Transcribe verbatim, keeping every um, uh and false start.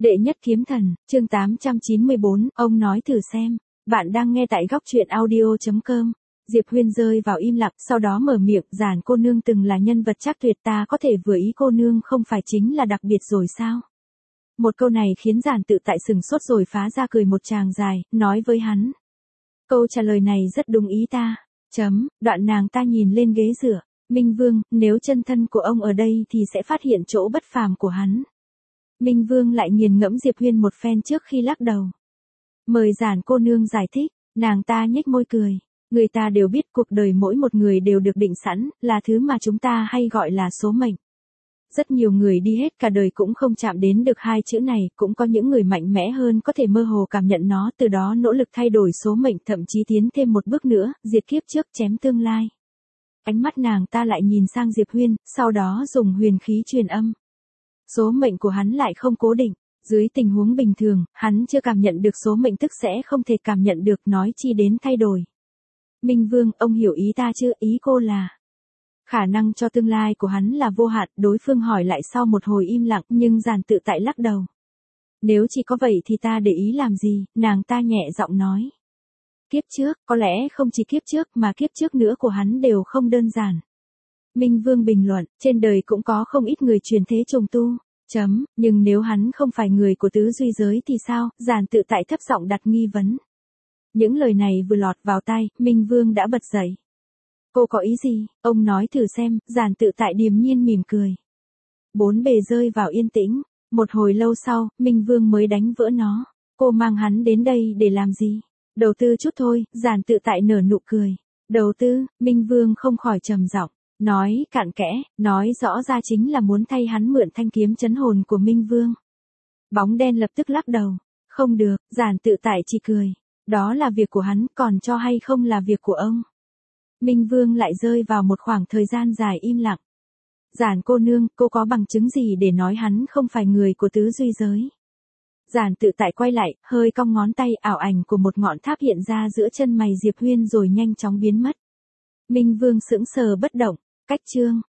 Đệ nhất kiếm thần, chương tám trăm chín mươi bốn, ông nói thử xem. Bạn đang nghe tại góc truyện audio chấm com. Diệp Huyên rơi vào im lặng, sau đó mở miệng, Giản cô nương từng là nhân vật trác tuyệt, ta có thể vừa ý cô nương không phải chính là đặc biệt rồi sao? Một câu này khiến Giản Tự Tại sừng sốt rồi phá ra cười một tràng dài, nói với hắn. Câu trả lời này rất đúng ý ta. Chấm, đoạn nàng ta nhìn lên ghế dựa. Minh Vương, nếu chân thân của ông ở đây thì sẽ phát hiện chỗ bất phàm của hắn. Minh Vương lại nghiền ngẫm Diệp Huyên một phen trước khi lắc đầu. Mời Giản cô nương giải thích, nàng ta nhếch môi cười. Người ta đều biết cuộc đời mỗi một người đều được định sẵn, là thứ mà chúng ta hay gọi là số mệnh. Rất nhiều người đi hết cả đời cũng không chạm đến được hai chữ này, cũng có những người mạnh mẽ hơn có thể mơ hồ cảm nhận nó, từ đó nỗ lực thay đổi số mệnh, thậm chí tiến thêm một bước nữa, diệt kiếp trước chém tương lai. Ánh mắt nàng ta lại nhìn sang Diệp Huyên, sau đó dùng huyền khí truyền âm. Số mệnh của hắn lại không cố định, dưới tình huống bình thường, hắn chưa cảm nhận được số mệnh tức sẽ không thể cảm nhận được, nói chi đến thay đổi. Minh Vương, ông hiểu ý ta chưa? Ý cô là khả năng cho tương lai của hắn là vô hạn, đối phương hỏi lại sau một hồi im lặng, nhưng Giản Tự Tại lắc đầu. Nếu chỉ có vậy thì ta để ý làm gì, nàng ta nhẹ giọng nói. Kiếp trước, có lẽ không chỉ kiếp trước mà kiếp trước nữa của hắn đều không đơn giản. Minh Vương bình luận, trên đời cũng có không ít người truyền thế trùng tu, chấm, nhưng nếu hắn không phải người của tứ duy giới thì sao? Giản Tự Tại thấp giọng đặt nghi vấn. Những lời này vừa lọt vào tai, Minh Vương đã bật dậy. Cô có ý gì? Ông nói thử xem. Giản Tự Tại điềm nhiên mỉm cười. Bốn bề rơi vào yên tĩnh. Một hồi lâu sau, Minh Vương mới đánh vỡ nó. Cô mang hắn đến đây để làm gì? Đầu tư chút thôi. Giản Tự Tại nở nụ cười. Đầu tư? Minh Vương không khỏi trầm giọng, nói cặn kẽ, nói rõ ra chính là muốn thay hắn mượn thanh kiếm chấn hồn của Minh Vương. Bóng đen lập tức lắc đầu. Không được. Giản Tự Tại chỉ cười. Đó là việc của hắn, còn cho hay không là việc của ông. Minh Vương lại rơi vào một khoảng thời gian dài im lặng. Giản cô nương, cô có bằng chứng gì để nói hắn không phải người của tứ duy giới? Giản Tự Tại quay lại, hơi cong ngón tay, ảo ảnh của một ngọn tháp hiện ra giữa chân mày Diệp Huyên rồi nhanh chóng biến mất. Minh Vương sững sờ bất động. Cách chương